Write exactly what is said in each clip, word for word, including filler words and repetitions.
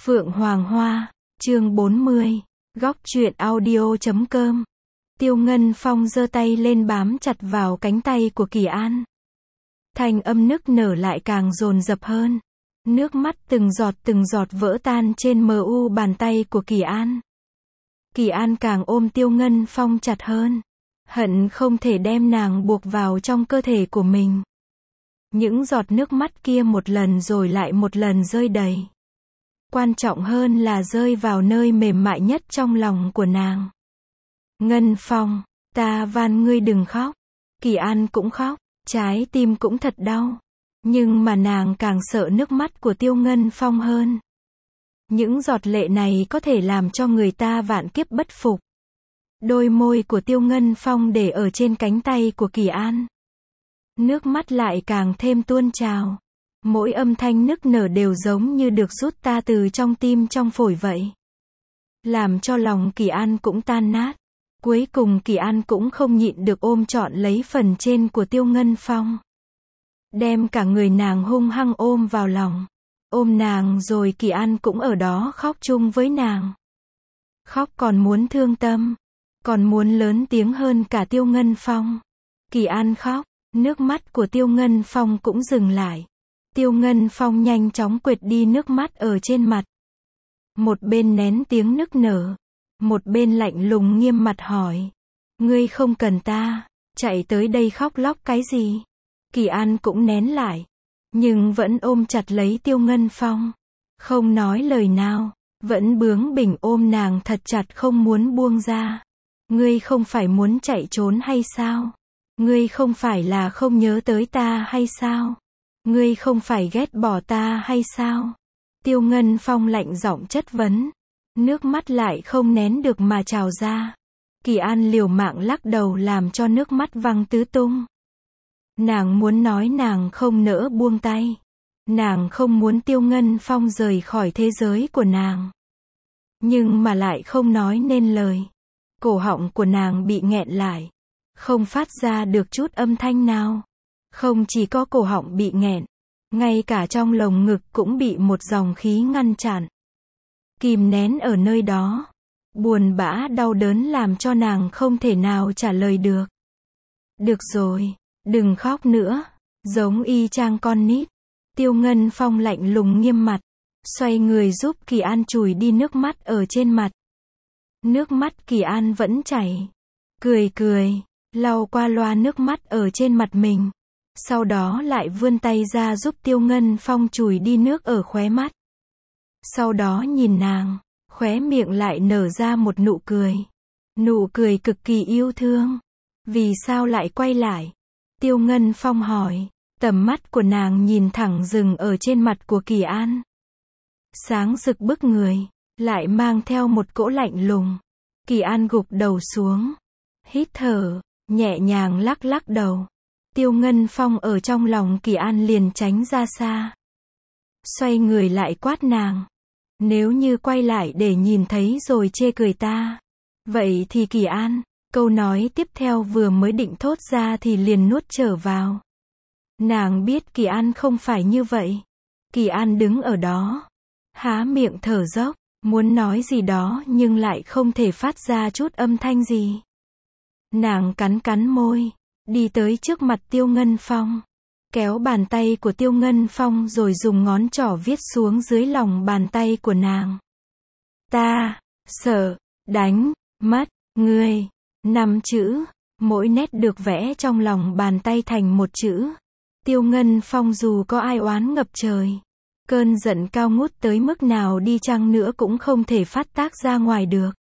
Phượng Hoàng Hoa, chương bốn mươi, góc truyện audio chấm com. Tiêu Ngân Phong giơ tay lên bám chặt vào cánh tay của Kỳ An. Thanh âm nức nở lại càng dồn dập hơn. Nước mắt từng giọt từng giọt vỡ tan trên mờ u bàn tay của Kỳ An. Kỳ An càng ôm Tiêu Ngân Phong chặt hơn. Hận không thể đem nàng buộc vào trong cơ thể của mình. Những giọt nước mắt kia một lần rồi lại một lần rơi đầy. Quan trọng hơn là rơi vào nơi mềm mại nhất trong lòng của nàng. Ngân Phong, ta van ngươi đừng khóc. Kỳ An cũng khóc, trái tim cũng thật đau. Nhưng mà nàng càng sợ nước mắt của Tiêu Ngân Phong hơn. Những giọt lệ này có thể làm cho người ta vạn kiếp bất phục. Đôi môi của Tiêu Ngân Phong để ở trên cánh tay của Kỳ An. Nước mắt lại càng thêm tuôn trào. Mỗi âm thanh nức nở đều giống như được rút ta từ trong tim trong phổi vậy. Làm cho lòng Kỳ An cũng tan nát. Cuối cùng Kỳ An cũng không nhịn được ôm trọn lấy phần trên của Tiêu Ngân Phong. Đem cả người nàng hung hăng ôm vào lòng. Ôm nàng rồi Kỳ An cũng ở đó khóc chung với nàng. Khóc còn muốn thương tâm. Còn muốn lớn tiếng hơn cả Tiêu Ngân Phong. Kỳ An khóc, nước mắt của Tiêu Ngân Phong cũng dừng lại. Tiêu Ngân Phong nhanh chóng quệt đi nước mắt ở trên mặt. Một bên nén tiếng nức nở. Một bên lạnh lùng nghiêm mặt hỏi. Ngươi không cần ta, chạy tới đây khóc lóc cái gì? Kỳ An cũng nén lại. Nhưng vẫn ôm chặt lấy Tiêu Ngân Phong. Không nói lời nào. Vẫn bướng bỉnh ôm nàng thật chặt không muốn buông ra. Ngươi không phải muốn chạy trốn hay sao? Ngươi không phải là không nhớ tới ta hay sao? Ngươi không phải ghét bỏ ta hay sao? Tiêu Ngân Phong lạnh giọng chất vấn. Nước mắt lại không nén được mà trào ra. Kỳ An liều mạng lắc đầu làm cho nước mắt văng tứ tung. Nàng muốn nói nàng không nỡ buông tay. Nàng không muốn Tiêu Ngân Phong rời khỏi thế giới của nàng. Nhưng mà lại không nói nên lời. Cổ họng của nàng bị nghẹn lại. Không phát ra được chút âm thanh nào. Không chỉ có cổ họng bị nghẹn. Ngay cả trong lồng ngực cũng bị một dòng khí ngăn chặn. Kìm nén ở nơi đó. Buồn bã đau đớn làm cho nàng không thể nào trả lời được. Được rồi, đừng khóc nữa. Giống y chang con nít. Tiêu Ngân Phong lạnh lùng nghiêm mặt. Xoay người giúp Kỳ An chùi đi nước mắt ở trên mặt. Nước mắt Kỳ An vẫn chảy. Cười cười, lau qua loa nước mắt ở trên mặt mình. Sau đó lại vươn tay ra giúp Tiêu Ngân Phong chùi đi nước ở khóe mắt. Sau đó nhìn nàng, khóe miệng lại nở ra một nụ cười. Nụ cười cực kỳ yêu thương. Vì sao lại quay lại? Tiêu Ngân Phong hỏi. Tầm mắt của nàng nhìn thẳng dừng ở trên mặt của Kỳ An. Sáng rực bức người. Lại mang theo một cỗ lạnh lùng. Kỳ An gục đầu xuống. Hít thở, nhẹ nhàng lắc lắc đầu. Tiêu Ngân Phong ở trong lòng Kỳ An liền tránh ra xa. Xoay người lại quát nàng. Nếu như quay lại để nhìn thấy rồi chê cười ta. Vậy thì Kỳ An, câu nói tiếp theo vừa mới định thốt ra thì liền nuốt trở vào. Nàng biết Kỳ An không phải như vậy. Kỳ An đứng ở đó. Há miệng thở dốc. Muốn nói gì đó nhưng lại không thể phát ra chút âm thanh gì. Nàng cắn cắn môi. Đi tới trước mặt Tiêu Ngân Phong. Kéo bàn tay của Tiêu Ngân Phong rồi dùng ngón trỏ viết xuống dưới lòng bàn tay của nàng. Ta, sợ, đánh, mất, ngươi. Năm chữ. Mỗi nét được vẽ trong lòng bàn tay thành một chữ. Tiêu Ngân Phong dù có ai oán ngập trời. Cơn giận cao ngút tới mức nào đi chăng nữa cũng không thể phát tác ra ngoài được.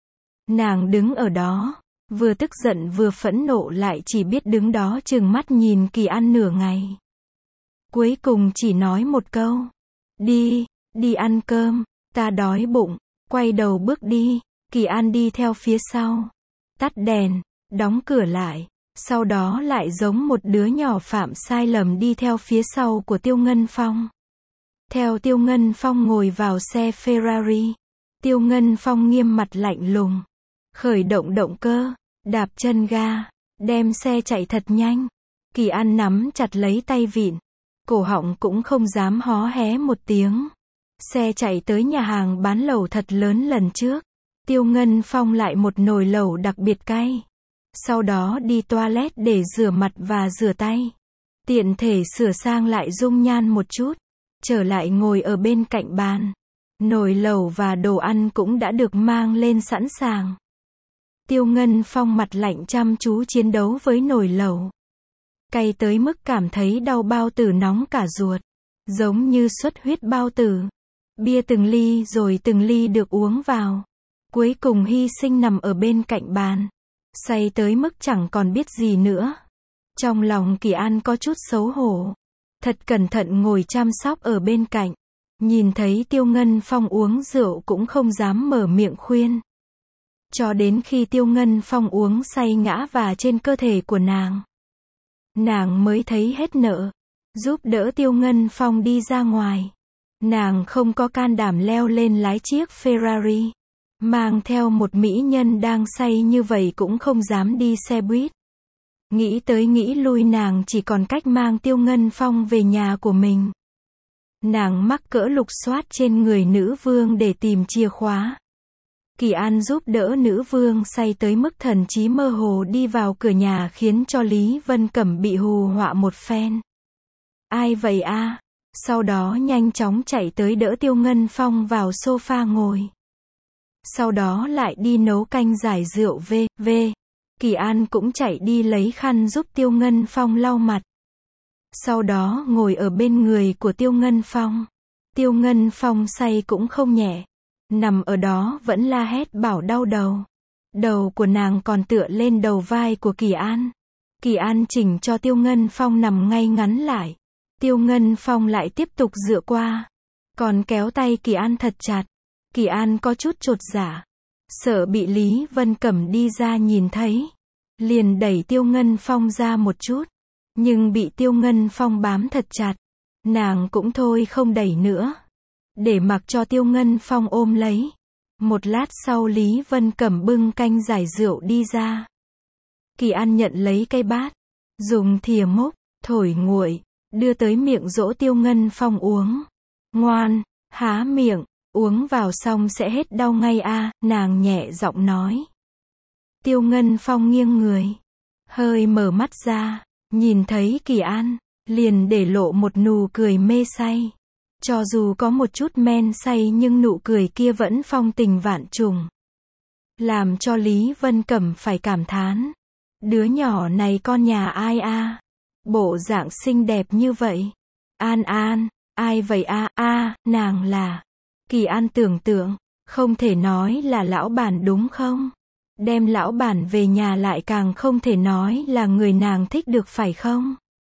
Nàng đứng ở đó. Vừa tức giận vừa phẫn nộ lại chỉ biết đứng đó trừng mắt nhìn Kỳ An nửa ngày. Cuối cùng chỉ nói một câu. Đi, đi ăn cơm, ta đói bụng. Quay đầu bước đi, Kỳ An đi theo phía sau. Tắt đèn, đóng cửa lại. Sau đó lại giống một đứa nhỏ phạm sai lầm đi theo phía sau của Tiêu Ngân Phong. Theo Tiêu Ngân Phong ngồi vào xe Ferrari. Tiêu Ngân Phong nghiêm mặt lạnh lùng. Khởi động động cơ. Đạp chân ga, đem xe chạy thật nhanh. Kỳ An nắm chặt lấy tay vịn. Cổ họng cũng không dám hó hé một tiếng. Xe chạy tới nhà hàng bán lẩu thật lớn lần trước. Tiêu Ngân Phong lại một nồi lẩu đặc biệt cay. Sau đó đi toilet để rửa mặt và rửa tay. Tiện thể sửa sang lại dung nhan một chút. Trở lại ngồi ở bên cạnh bàn. Nồi lẩu và đồ ăn cũng đã được mang lên sẵn sàng. Tiêu Ngân Phong mặt lạnh chăm chú chiến đấu với nồi lẩu. Cay tới mức cảm thấy đau bao tử nóng cả ruột. Giống như xuất huyết bao tử. Bia từng ly rồi từng ly được uống vào. Cuối cùng hy sinh nằm ở bên cạnh bàn. Say tới mức chẳng còn biết gì nữa. Trong lòng Kỳ An có chút xấu hổ. Thật cẩn thận ngồi chăm sóc ở bên cạnh. Nhìn thấy Tiêu Ngân Phong uống rượu cũng không dám mở miệng khuyên. Cho đến khi Tiêu Ngân Phong uống say ngã và trên cơ thể của nàng. Nàng mới thấy hết nợ. Giúp đỡ Tiêu Ngân Phong đi ra ngoài. Nàng không có can đảm leo lên lái chiếc Ferrari. Mang theo một mỹ nhân đang say như vậy cũng không dám đi xe buýt. Nghĩ tới nghĩ lui nàng chỉ còn cách mang Tiêu Ngân Phong về nhà của mình. Nàng mắc cỡ lục soát trên người nữ vương để tìm chìa khóa. Kỳ An giúp đỡ nữ vương say tới mức thần trí mơ hồ đi vào cửa nhà khiến cho Lý Vân Cẩm bị hù họa một phen. Ai vậy a? Sau đó nhanh chóng chạy tới đỡ Tiêu Ngân Phong vào sofa ngồi. Sau đó lại đi nấu canh giải rượu v, v. Kỳ An cũng chạy đi lấy khăn giúp Tiêu Ngân Phong lau mặt. Sau đó ngồi ở bên người của Tiêu Ngân Phong. Tiêu Ngân Phong say cũng không nhẹ. Nằm ở đó vẫn la hét bảo đau đầu. Đầu của nàng còn tựa lên đầu vai của Kỳ An. Kỳ An chỉnh cho Tiêu Ngân Phong nằm ngay ngắn lại. Tiêu Ngân Phong lại tiếp tục dựa qua. Còn kéo tay Kỳ An thật chặt. Kỳ An có chút chột dạ. Sợ bị Lý Vân Cẩm đi ra nhìn thấy. Liền đẩy Tiêu Ngân Phong ra một chút. Nhưng bị Tiêu Ngân Phong bám thật chặt. Nàng cũng thôi không đẩy nữa. Để mặc cho Tiêu Ngân Phong ôm lấy. Một lát sau Lý Vân Cẩm bưng canh giải rượu đi ra. Kỳ An nhận lấy cây bát. Dùng thìa múc, thổi nguội. Đưa tới miệng dỗ Tiêu Ngân Phong uống. Ngoan, há miệng. Uống vào xong sẽ hết đau ngay a, nàng nhẹ giọng nói. Tiêu Ngân Phong nghiêng người. Hơi mở mắt ra. Nhìn thấy Kỳ An. Liền để lộ một nụ cười mê say. Cho dù có một chút men say nhưng nụ cười kia vẫn phong tình vạn trùng. Làm cho Lý Vân Cẩm phải cảm thán. Đứa nhỏ này con nhà ai a? Bộ dạng xinh đẹp như vậy. An An, ai vậy a? A, nàng là. Kỳ An tưởng tượng, không thể nói là lão bản đúng không? Đem lão bản về nhà lại càng không thể nói là người nàng thích được phải không?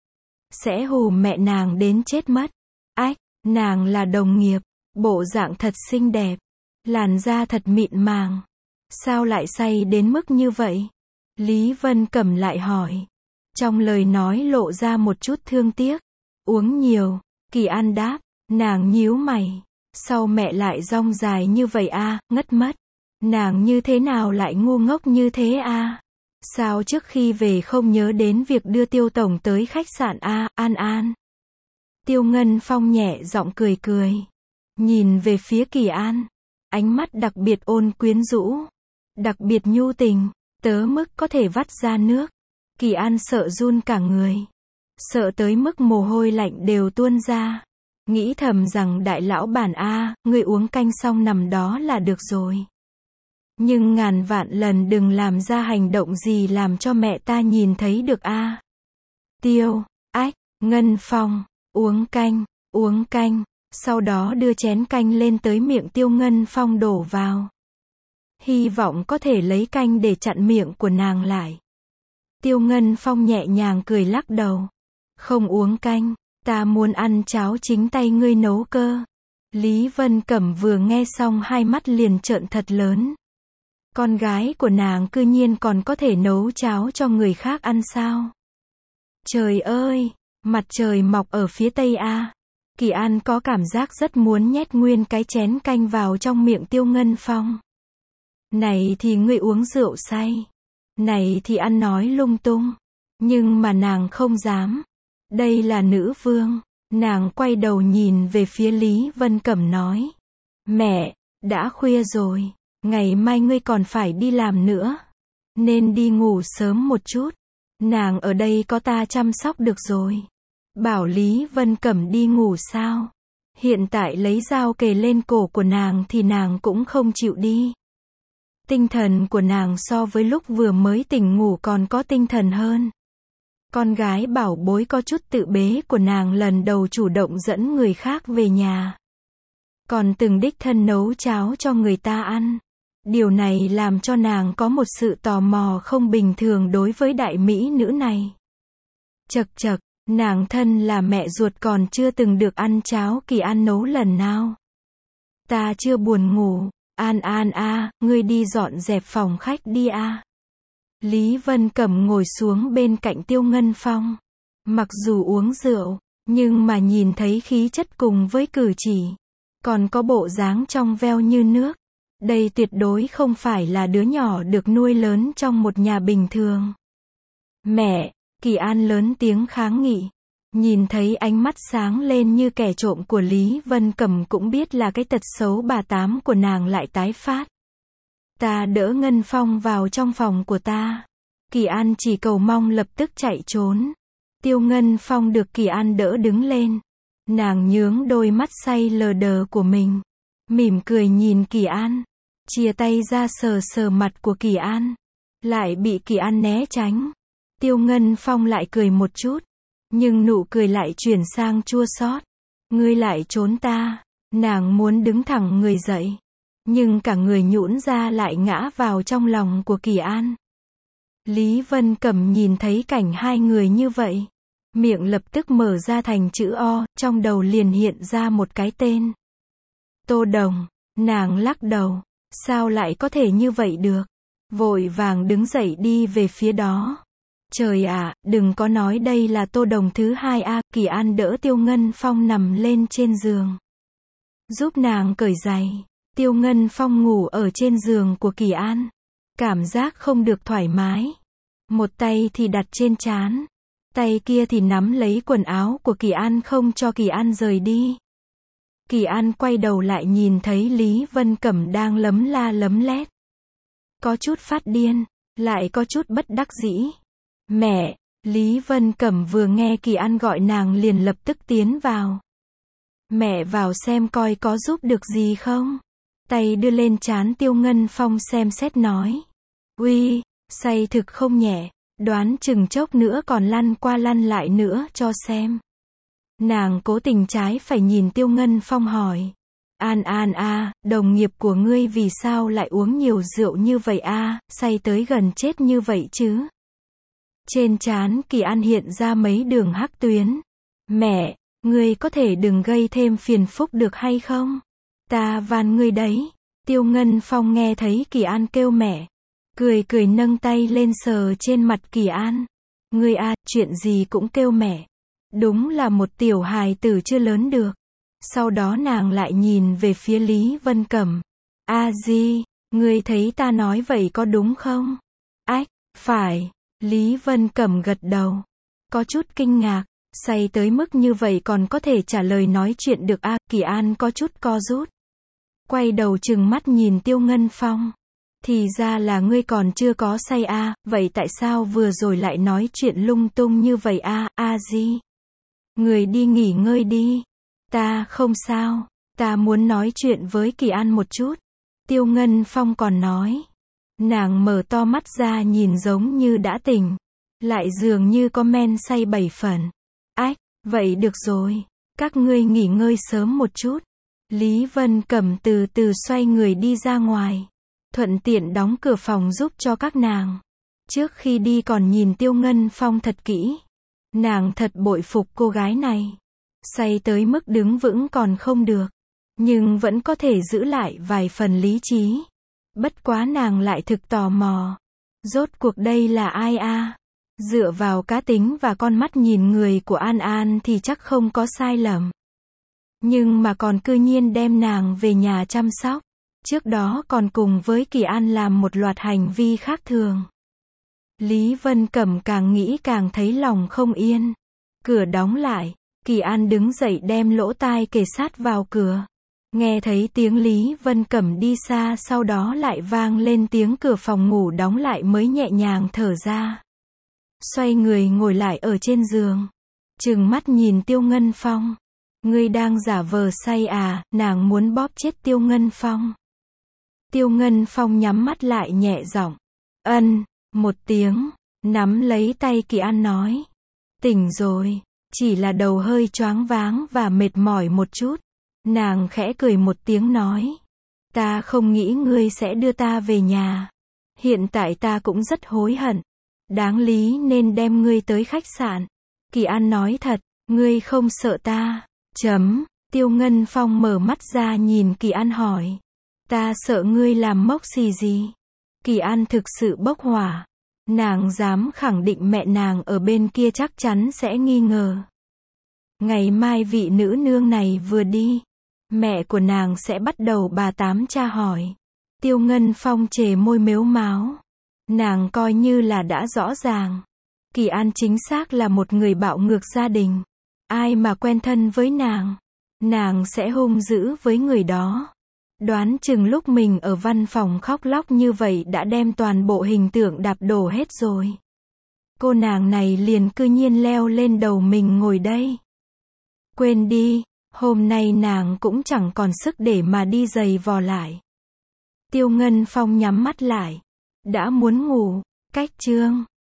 Sẽ hù mẹ nàng đến chết mất. Ách, nàng là đồng nghiệp, bộ dạng thật xinh đẹp, làn da thật mịn màng. Sao lại say đến mức như vậy? Lý Vân Cẩm lại hỏi. Trong lời nói lộ ra một chút thương tiếc. Uống nhiều, Kỳ An đáp, nàng nhíu mày. Sao mẹ lại rong dài như vậy a, ngất mất. Nàng như thế nào lại ngu ngốc như thế a? Sao trước khi về không nhớ đến việc đưa Tiêu tổng tới khách sạn a, An An? Tiêu Ngân Phong nhẹ giọng cười cười. Nhìn về phía Kỳ An. Ánh mắt đặc biệt ôn quyến rũ. Đặc biệt nhu tình. Tới mức có thể vắt ra nước. Kỳ An sợ run cả người. Sợ tới mức mồ hôi lạnh đều tuôn ra. Nghĩ thầm rằng đại lão bản a, ngươi uống canh xong nằm đó là được rồi. Nhưng ngàn vạn lần đừng làm ra hành động gì làm cho mẹ ta nhìn thấy được a. Tiêu, ách, Ngân Phong, uống canh, uống canh, sau đó đưa chén canh lên tới miệng Tiêu Ngân Phong đổ vào. Hy vọng có thể lấy canh để chặn miệng của nàng lại. Tiêu Ngân Phong nhẹ nhàng cười lắc đầu. Không uống canh, ta muốn ăn cháo chính tay ngươi nấu cơ. Lý Vân Cẩm vừa nghe xong hai mắt liền trợn thật lớn. Con gái của nàng cư nhiên còn có thể nấu cháo cho người khác ăn sao? Trời ơi, mặt trời mọc ở phía tây a. Kỳ An có cảm giác rất muốn nhét nguyên cái chén canh vào trong miệng Tiêu Ngân Phong. Này thì ngươi uống rượu say. Này thì ăn nói lung tung. Nhưng mà nàng không dám. Đây là nữ vương. Nàng quay đầu nhìn về phía Lý Vân Cẩm nói. Mẹ, đã khuya rồi, ngày mai ngươi còn phải đi làm nữa. Nên đi ngủ sớm một chút. Nàng ở đây có ta chăm sóc được rồi. Bảo Lý Vân Cẩm đi ngủ sao? Hiện tại lấy dao kề lên cổ của nàng thì nàng cũng không chịu đi. Tinh thần của nàng so với lúc vừa mới tỉnh ngủ còn có tinh thần hơn. Con gái bảo bối có chút tự bế của nàng lần đầu chủ động dẫn người khác về nhà. Còn từng đích thân nấu cháo cho người ta ăn. Điều này làm cho nàng có một sự tò mò không bình thường đối với đại mỹ nữ này. Chậc chậc, nàng thân là mẹ ruột còn chưa từng được ăn cháo Kỳ An nấu lần nào. Ta chưa buồn ngủ. An An a, ngươi đi dọn dẹp phòng khách đi a. Lý Vân Cẩm ngồi xuống bên cạnh Tiêu Ngân Phong. Mặc dù uống rượu, nhưng mà nhìn thấy khí chất cùng với cử chỉ, còn có bộ dáng trong veo như nước. Đây tuyệt đối không phải là đứa nhỏ được nuôi lớn trong một nhà bình thường. Mẹ, Kỳ An lớn tiếng kháng nghị. Nhìn thấy ánh mắt sáng lên như kẻ trộm của Lý Vân Cẩm cũng biết là cái tật xấu bà tám của nàng lại tái phát. Ta đỡ Ngân Phong vào trong phòng của ta. Kỳ An chỉ cầu mong lập tức chạy trốn. Tiêu Ngân Phong được Kỳ An đỡ đứng lên. Nàng nhướng đôi mắt say lờ đờ của mình. Mỉm cười nhìn Kỳ An. Chia tay ra sờ sờ mặt của Kỳ An. Lại bị Kỳ An né tránh. Tiêu Ngân Phong lại cười một chút. Nhưng nụ cười lại chuyển sang chua xót. Ngươi lại trốn ta. Nàng muốn đứng thẳng người dậy. Nhưng cả người nhũn ra lại ngã vào trong lòng của Kỳ An. Lý Vân Cẩm nhìn thấy cảnh hai người như vậy. Miệng lập tức mở ra thành chữ O, trong đầu liền hiện ra một cái tên. Tô Đồng. Nàng lắc đầu. Sao lại có thể như vậy được? Vội vàng đứng dậy đi về phía đó. Trời ạ, đừng có nói đây là Tô Đồng thứ hai a. Kỳ An đỡ Tiêu Ngân Phong nằm lên trên giường. Giúp nàng cởi giày. Tiêu Ngân Phong ngủ ở trên giường của Kỳ An. Cảm giác không được thoải mái. Một tay thì đặt trên trán. Tay kia thì nắm lấy quần áo của Kỳ An không cho Kỳ An rời đi. Kỳ An quay đầu lại nhìn thấy Lý Vân Cẩm đang lấm la lấm lét. Có chút phát điên, lại có chút bất đắc dĩ. Mẹ, Lý Vân Cẩm vừa nghe Kỳ An gọi nàng liền lập tức tiến vào. Mẹ vào xem coi có giúp được gì không. Tay đưa lên trán Tiêu Ngân Phong xem xét nói. Uy, say thực không nhẹ, đoán chừng chốc nữa còn lăn qua lăn lại nữa cho xem. Nàng cố tình trái phải nhìn Tiêu Ngân Phong hỏi. An An a, đồng nghiệp của ngươi vì sao lại uống nhiều rượu như vậy a, say tới gần chết như vậy chứ? Trên trán Kỳ An hiện ra mấy đường hắc tuyến. Mẹ, ngươi có thể đừng gây thêm phiền phức được hay không? Ta van ngươi đấy. Tiêu Ngân Phong nghe thấy Kỳ An kêu mẹ. Cười cười nâng tay lên sờ trên mặt Kỳ An. Ngươi a, chuyện gì cũng kêu mẹ. Đúng là một tiểu hài tử chưa lớn được. Sau đó nàng lại nhìn về phía Lý Vân Cẩm. A Di, ngươi thấy ta nói vậy có đúng không? Ách, phải. Lý Vân Cẩm gật đầu. Có chút kinh ngạc. Say tới mức như vậy còn có thể trả lời nói chuyện được a. Kỳ An có chút co rút. Quay đầu trừng mắt nhìn Tiêu Ngân Phong. Thì ra là ngươi còn chưa có say a, vậy tại sao vừa rồi lại nói chuyện lung tung như vậy a, A Di? Người đi nghỉ ngơi đi. Ta không sao, ta muốn nói chuyện với Kỳ An một chút. Tiêu Ngân Phong còn nói. Nàng mở to mắt ra nhìn giống như đã tỉnh. Lại dường như có men say bảy phần. Ách, vậy được rồi. Các ngươi nghỉ ngơi sớm một chút. Lý Vân Cẩm từ từ xoay người đi ra ngoài. Thuận tiện đóng cửa phòng giúp cho các nàng. Trước khi đi còn nhìn Tiêu Ngân Phong thật kỹ. Nàng thật bội phục cô gái này. Say tới mức đứng vững còn không được. Nhưng vẫn có thể giữ lại vài phần lý trí. Bất quá nàng lại thực tò mò. Rốt cuộc đây là ai a? Dựa vào cá tính và con mắt nhìn người của An An thì chắc không có sai lầm. Nhưng mà còn cư nhiên đem nàng về nhà chăm sóc. Trước đó còn cùng với Kỳ An làm một loạt hành vi khác thường. Lý Vân Cẩm càng nghĩ càng thấy lòng không yên. Cửa đóng lại. Kỳ An đứng dậy đem lỗ tai kề sát vào cửa. Nghe thấy tiếng Lý Vân Cẩm đi xa, sau đó lại vang lên tiếng cửa phòng ngủ đóng lại mới nhẹ nhàng thở ra. Xoay người ngồi lại ở trên giường. Trừng mắt nhìn Tiêu Ngân Phong. Ngươi đang giả vờ say à, nàng muốn bóp chết Tiêu Ngân Phong. Tiêu Ngân Phong nhắm mắt lại nhẹ giọng. Ân, một tiếng, nắm lấy tay Kỳ An nói. Tỉnh rồi, chỉ là đầu hơi choáng váng và mệt mỏi một chút. Nàng khẽ cười một tiếng nói. Ta không nghĩ ngươi sẽ đưa ta về nhà. Hiện tại ta cũng rất hối hận. Đáng lý nên đem ngươi tới khách sạn. Kỳ An nói thật, ngươi không sợ ta. Chấm, Tiêu Ngân Phong mở mắt ra nhìn Kỳ An hỏi. Ta sợ ngươi làm mốc xì gì? Kỳ An thực sự bốc hỏa. Nàng dám khẳng định mẹ nàng ở bên kia chắc chắn sẽ nghi ngờ. Ngày mai vị nữ nương này vừa đi, mẹ của nàng sẽ bắt đầu bà tám tra hỏi. Tiêu Ngân Phong chề môi mếu máo. Nàng coi như là đã rõ ràng. Kỳ An chính xác là một người bạo ngược gia đình. Ai mà quen thân với nàng, nàng sẽ hung dữ với người đó. Đoán chừng lúc mình ở văn phòng khóc lóc như vậy đã đem toàn bộ hình tượng đạp đổ hết rồi. Cô nàng này liền cư nhiên leo lên đầu mình ngồi đây. Quên đi, hôm nay nàng cũng chẳng còn sức để mà đi giày vò lại. Tiêu Ngân Phong nhắm mắt lại. Đã muốn ngủ, cách chương.